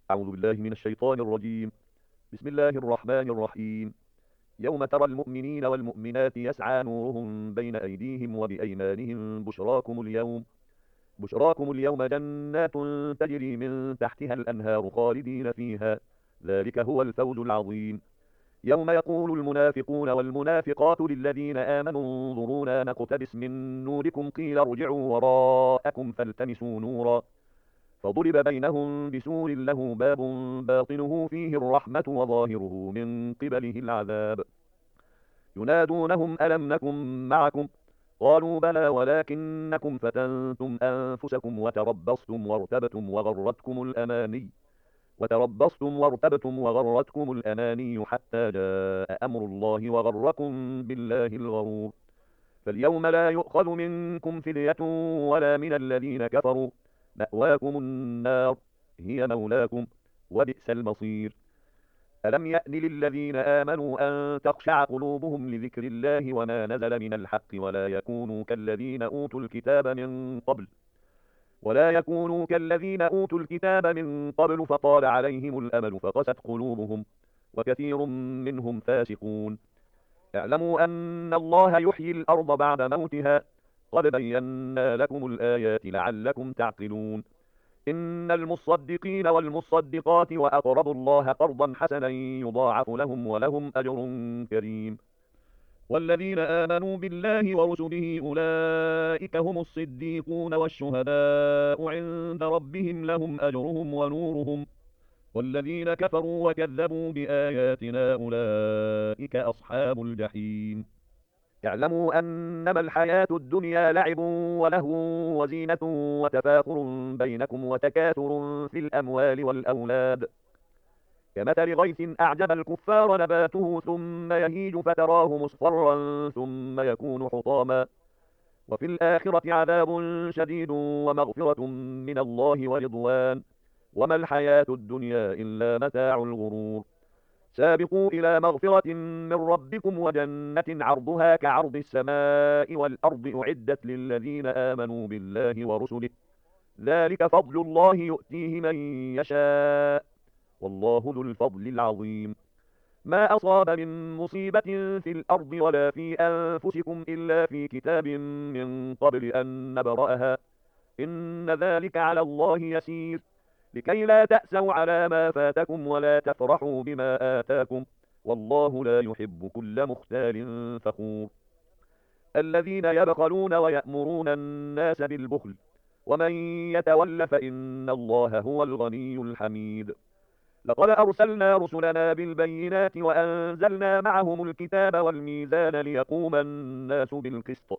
أعوذ بالله من الشيطان الرجيم. بسم الله الرحمن الرحيم. يوم ترى المؤمنين والمؤمنات يسعى نورهم بين أيديهم وبأيمانهم بشراكم اليوم جنات تجري من تحتها الأنهار خالدين فيها. ذلك هو الفوز العظيم. يوم يقول المنافقون والمنافقات للذين آمنوا انظرونا نقتبس من نوركم قيل ارجعوا وراءكم فالتمسوا نورا فضرب بينهم بسور له باب باطنه فيه الرحمة وظاهره من قبله العذاب. ينادونهم ألم نكن معكم قالوا بلى ولكنكم فتنتم أنفسكم وتربصتم وغرتكم الأماني حتى جاء أمر الله وغركم بالله الغرور. فاليوم لا يؤخذ منكم فدية ولا من الذين كفروا. مأواكم النار هي مولاكم وبئس المصير. ألم يأن للذين آمنوا أن تخشع قلوبهم لذكر الله وما نزل من الحق ولا يكونوا كالذين أوتوا الكتاب من قبل فطال عليهم الأمل فقست قلوبهم وكثير منهم فاسقون. اعلموا أن الله يحيي الأرض بعد موتها قد بينا لكم الآيات لعلكم تعقلون. إن المصدقين والمصدقات وأقرضوا الله قرضا حسنا يضاعف لهم ولهم أجر كريم. والذين آمنوا بالله ورسله أولئك هم الصديقون والشهداء عند ربهم لهم أجرهم ونورهم. والذين كفروا وكذبوا بآياتنا أولئك أصحاب الجحيم. اعلموا أنما الحياة الدنيا لعب ولهو وزينة وتفاخر بينكم وتكاثر في الأموال والأولاد كمثل غيث أعجب الكفار نباته ثم يهيج فتراه مصفرا ثم يكون حطاما وفي الآخرة عذاب شديد ومغفرة من الله ورضوان وما الحياة الدنيا إلا متاع الغرور. سابقوا إلى مغفرة من ربكم وجنة عرضها كعرض السماء والأرض أعدت للذين آمنوا بالله ورسله ذلك فضل الله يؤتيه من يشاء والله ذو الفضل العظيم. ما أصاب من مصيبة في الأرض ولا في أنفسكم إلا في كتاب من قبل أن نبرأها إن ذلك على الله يسير لكي لا تأسوا على ما فاتكم ولا تفرحوا بما آتاكم والله لا يحب كل مختال فخور. الذين يبخلون ويأمرون الناس بالبخل ومن يتول فإن الله هو الغني الحميد. لقد أرسلنا رسلنا بالبينات وأنزلنا معهم الكتاب والميزان ليقوم الناس بالقسط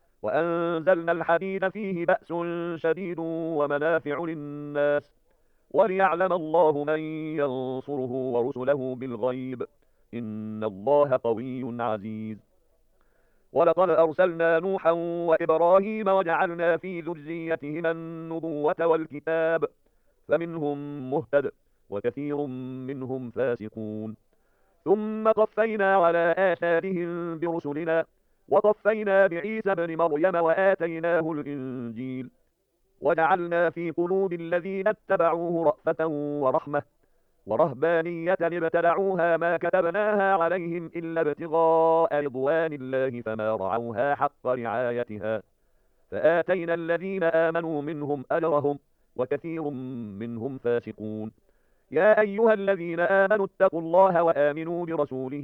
وأنزلنا الحديد فيه بأس شديد ومنافع للناس وليعلم الله من ينصره ورسله بالغيب إن الله قوي عزيز. ولقد أرسلنا نوحا وإبراهيم وجعلنا في ذريتهما النبوة والكتاب فمنهم مهتد وكثير منهم فاسقون. ثم قفينا على آثارهم برسلنا وقفينا بعيسى ابن مريم وآتيناه الإنجيل وجعلنا في قلوب الذين اتبعوه رأفة ورحمة ورهبانية ابتدعوها ما كتبناها عليهم إلا ابتغاء رضوان الله فما رعوها حق رعايتها فآتينا الذين آمنوا منهم أجرهم وكثير منهم فاسقون. يا أيها الذين آمنوا اتقوا الله وآمنوا برسوله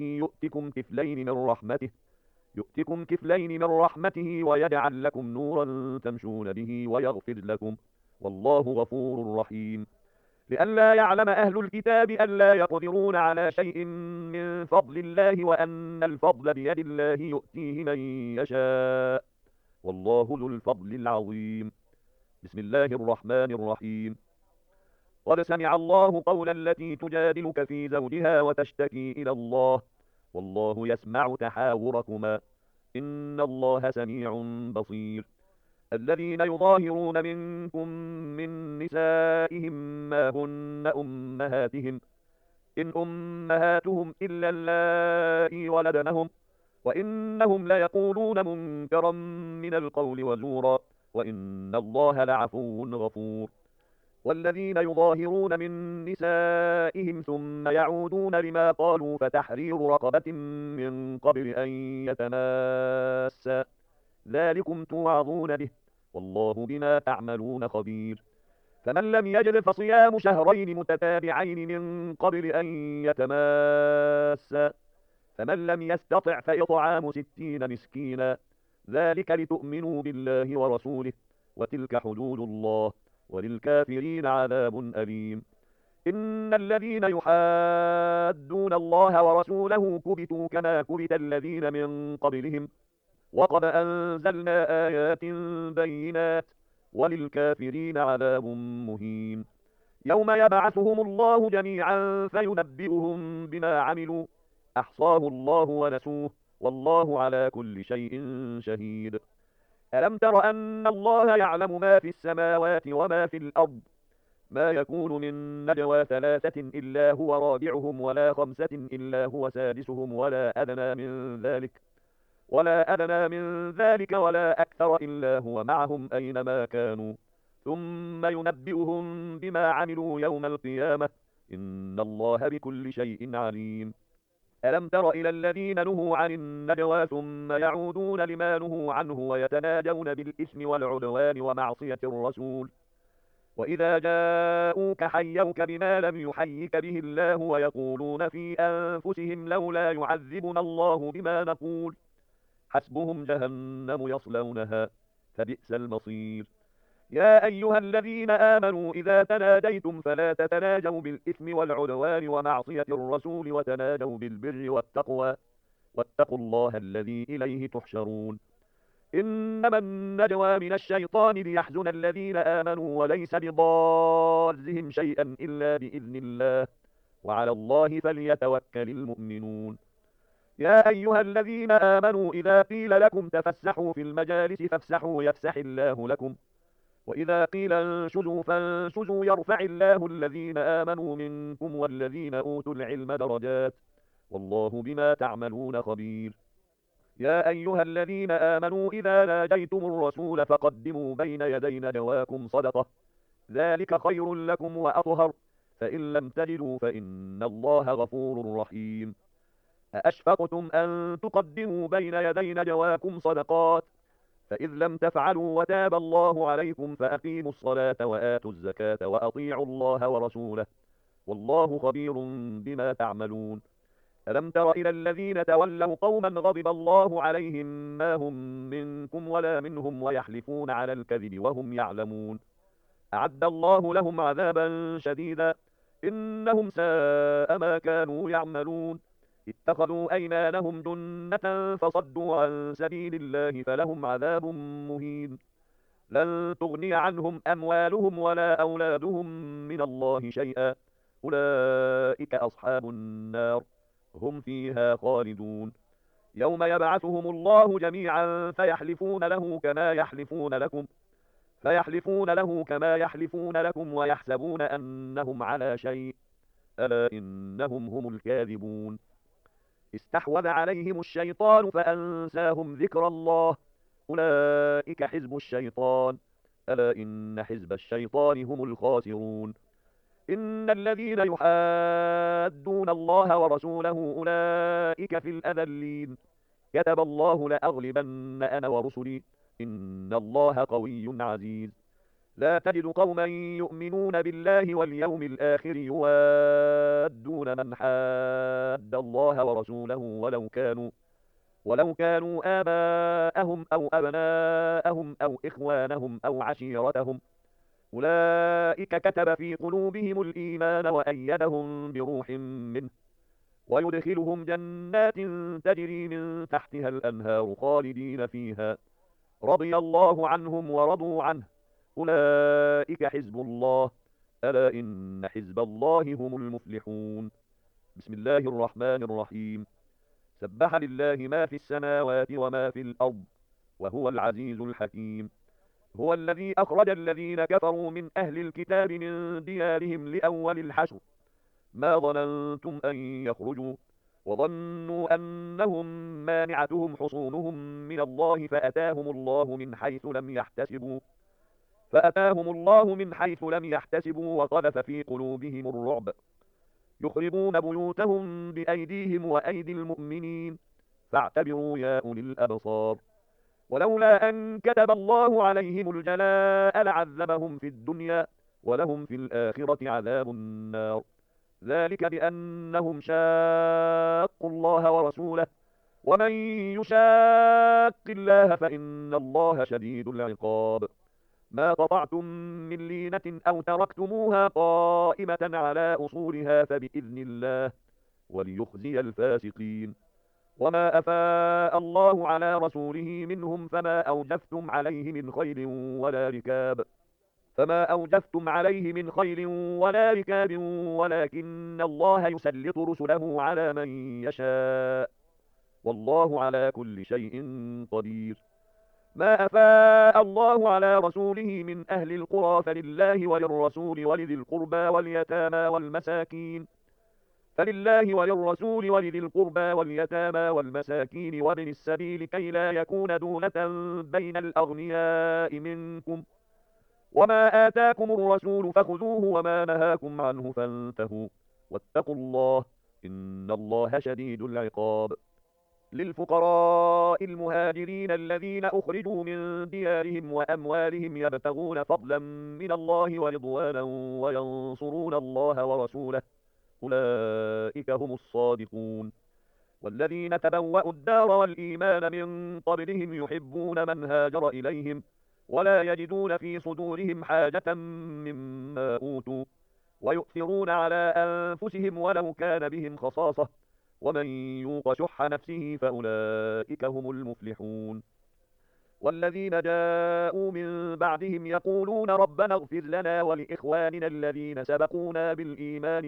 يؤتكم كفلين من رحمته ويجعل لكم نورا تمشون به ويغفر لكم والله غفور رحيم. لئلا يعلم أهل الكتاب ألا يقدرون على شيء من فضل الله وأن الفضل بيد الله يؤتيه من يشاء والله ذو الفضل العظيم. بسم الله الرحمن الرحيم. قد سمع الله قول التي تجادلك في زوجها وتشتكي إلى الله والله يسمع تحاوركما إن الله سميع بصير. الذين يظاهرون منكم من نسائهم ما هن أمهاتهم إن أمهاتهم إلا اللائي ولدنهم وإنهم ليقولون منكرا من القول وزورا وإن الله لعفو غفور. والذين يظاهرون من نسائهم ثم يعودون لما قالوا فتحرير رقبة من قبل أن يتماسا ذلكم توعظون به والله بما تعملون خبير فمن لم يجد فصيام شهرين متتابعين من قبل أن يتماسا فمن لم يستطع فإطعام 60 مسكينا ذلك لتؤمنوا بالله ورسوله وتلك حدود الله وللكافرين عذاب أليم إن الذين يحادون الله ورسوله كبتوا كما كبت الذين من قبلهم وقد أنزلنا آيات بينات وللكافرين عذاب مهين يوم يبعثهم الله جميعا فينبئهم بما عملوا أحصاه الله ونسوه والله على كل شيء شهيد ألم تر أن الله يعلم ما في السماوات وما في الأرض ما يكون من نجوى 3 إلا هو رابعهم ولا 5 إلا هو سادسهم ولا أدنى من ذلك ولا أكثر إلا هو معهم أينما كانوا ثم ينبئهم بما عملوا يوم القيامة إن الله بكل شيء عليم ألم تر إلى الذين نهوا عن النجوى ثم يعودون لما نهوا عنه ويتناجون بالإثم والعدوان ومعصية الرسول وإذا جاءوك حيوك بما لم يحيك به الله ويقولون في أنفسهم لولا يعذبنا الله بما نقول حسبهم جهنم يصلونها فبئس المصير يا أيها الذين آمنوا إذا تناجيتم فلا تتناجوا بالإثم والعدوان ومعصية الرسول وتناجوا بالبر والتقوى واتقوا الله الذي إليه تحشرون إنما النجوى من الشيطان ليحزن الذين آمنوا وليس بضارهم شيئا إلا بإذن الله وعلى الله فليتوكل المؤمنون يا أيها الذين آمنوا إذا قيل لكم تفسحوا في المجالس فافسحوا يفسح الله لكم وإذا قيل انشزوا فانشزوا يرفع الله الذين آمنوا منكم والذين أوتوا العلم درجات والله بما تعملون خبير يا أيها الذين آمنوا إذا ناجيتم الرسول فقدموا بين يدي نجواكم صدقة ذلك خير لكم وأطهر فإن لم تجدوا فإن الله غفور رحيم أأشفقتم أن تقدموا بين يدي نجواكم صدقات فإذ لم تفعلوا وتاب الله عليكم فأقيموا الصلاة وآتوا الزكاة وأطيعوا الله ورسوله والله خبير بما تعملون ألم تر إلى الذين تولوا قوما غضب الله عليهم ما هم منكم ولا منهم ويحلفون على الكذب وهم يعلمون أعد الله لهم عذابا شديدا إنهم ساء ما كانوا يعملون اتخذوا أيمانهم جنة فصدوا عن سبيل الله فلهم عذاب مهين لن تغني عنهم أموالهم ولا أولادهم من الله شيئا أولئك أصحاب النار هم فيها خالدون يوم يبعثهم الله جميعا فيحلفون له كما يحلفون لكم ويحسبون أنهم على شيء ألا إنهم هم الكاذبون استحوذ عليهم الشيطان فأنساهم ذكر الله أولئك حزب الشيطان ألا إن حزب الشيطان هم الخاسرون إن الذين يحادون الله ورسوله أولئك في الأذلين كتب الله لأغلبن أنا ورسلي إن الله قوي عزيز لا تجد قوما يؤمنون بالله واليوم الآخر يوادون من حاد الله ورسوله ولو كانوا آباءهم أو أبناءهم أو إخوانهم أو عشيرتهم أولئك كتب في قلوبهم الإيمان وأيدهم بروح منه ويدخلهم جنات تجري من تحتها الأنهار خالدين فيها رضي الله عنهم ورضوا عنه أولئك حزب الله ألا إن حزب الله هم المفلحون بسم الله الرحمن الرحيم سبح لله ما في السماوات وما في الأرض وهو العزيز الحكيم هو الذي أخرج الذين كفروا من أهل الكتاب من ديارهم لأول الحشر ما ظننتم أن يخرجوا وظنوا أنهم مانعتهم حصونهم من الله فأتاهم الله من حيث لم يحتسبوا فأتاهم الله من حيث لم يحتسبوا وقذف في قلوبهم الرعب يخربون بيوتهم بأيديهم وأيدي المؤمنين فاعتبروا يا أولي الأبصار ولولا أن كتب الله عليهم الجلاء لعذبهم في الدنيا ولهم في الآخرة عذاب النار ذلك بأنهم شاقوا الله ورسوله ومن يشاق الله فإن الله شديد العقاب ما قطعتم من لينة أو تركتموها قائمة على أصولها فبإذن الله وليخزي الفاسقين وما أفاء الله على رسوله منهم فما أوجفتم عليه من خيل ولا ركاب ولكن الله يسلط رسله على من يشاء والله على كل شيء قدير ما أفاء الله على رسوله من أهل القرى فلله وللرسول ولذي القربى واليتامى وابن السبيل كي لا يكون دولة بين الأغنياء منكم وما آتاكم الرسول فخذوه وما نهاكم عنه فانتهوا واتقوا الله إن الله شديد العقاب للفقراء المهاجرين الذين أخرجوا من ديارهم وأموالهم يبتغون فضلا من الله ورضوانا وينصرون الله ورسوله أولئك هم الصادقون والذين تبوأوا الدار والإيمان من قبلهم يحبون من هاجر إليهم ولا يجدون في صدورهم حاجة مما أوتوا ويؤثرون على أنفسهم ولو كان بهم خصاصة ومن يوق شح نفسه فأولئك هم المفلحون والذين جاءوا من بعدهم يقولون ربنا اغفر لنا ولإخواننا الذين سبقونا بالإيمان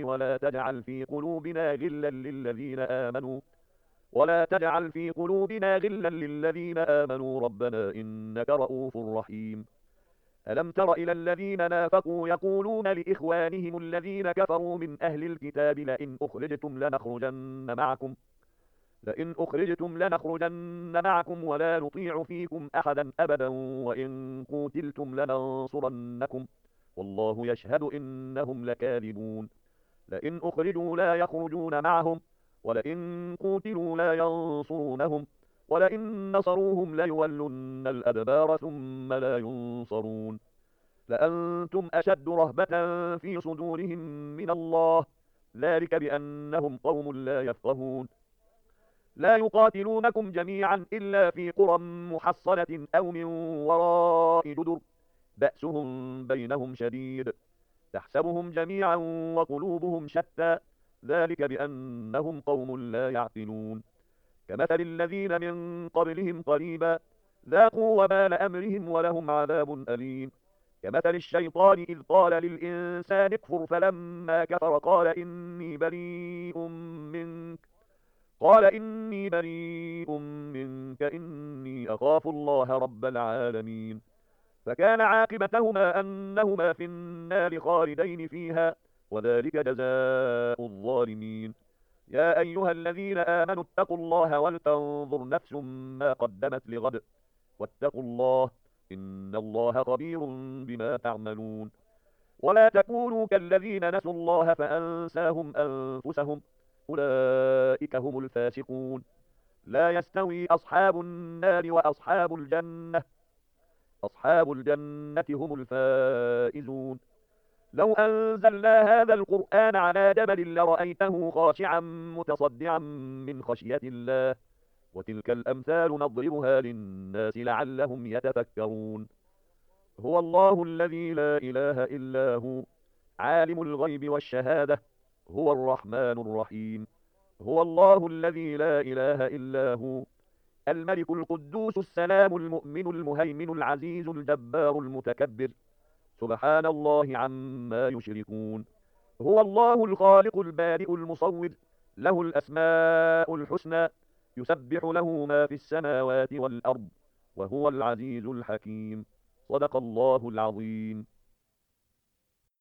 ولا تجعل في قلوبنا غلا للذين آمنوا ربنا إنك رؤوف رحيم ألم تر إلى الذين نافقوا يقولون لإخوانهم الذين كفروا من أهل الكتاب لئن أخرجتم لنخرجن معكم ولا نطيع فيكم أحدا أبدا وإن قوتلتم لننصرنكم والله يشهد إنهم لكاذبون لئن أخرجوا لا يخرجون معهم ولئن قوتلوا لا ينصرونهم ولئن نصروهم ليولن الأدبار ثم لا ينصرون لأنتم أشد رهبة في صدورهم من الله ذلك بأنهم قوم لا يفقهون لا يقاتلونكم جميعا إلا في قرى محصنة أو من وراء جدر بأسهم بينهم شديد تحسبهم جميعا وقلوبهم شتى ذلك بأنهم قوم لا يعقلون كمثل الذين من قبلهم قريبا ذاقوا وبال أمرهم ولهم عذاب أليم كمثل الشيطان إذ قال للإنسان اكفر فلما كفر قال إني بريء منك إني أخاف الله رب العالمين فكان عاقبتهما أنهما في النار خالدين فيها وذلك جزاء الظالمين يا أيها الذين آمنوا اتقوا الله ولتنظر نفس ما قدمت لغد واتقوا الله إن الله خبير بما تعملون ولا تكونوا كالذين نسوا الله فأنساهم أنفسهم أولئك هم الفاسقون لا يستوي أصحاب النار وأصحاب الجنة أصحاب الجنة هم الفائزون لو أنزلنا هذا القرآن على جبل لرأيته خاشعا متصدعا من خشية الله وتلك الأمثال نضربها للناس لعلهم يتفكرون هو الله الذي لا إله إلا هو عالم الغيب والشهادة هو الرحمن الرحيم هو الله الذي لا إله إلا هو الملك القدوس السلام المؤمن المهيمن العزيز الجبار المتكبر سبحان الله عما يشركون هو الله الخالق البارئ المصور له الأسماء الحسنى يسبح له ما في السماوات والأرض وهو العزيز الحكيم صدق الله العظيم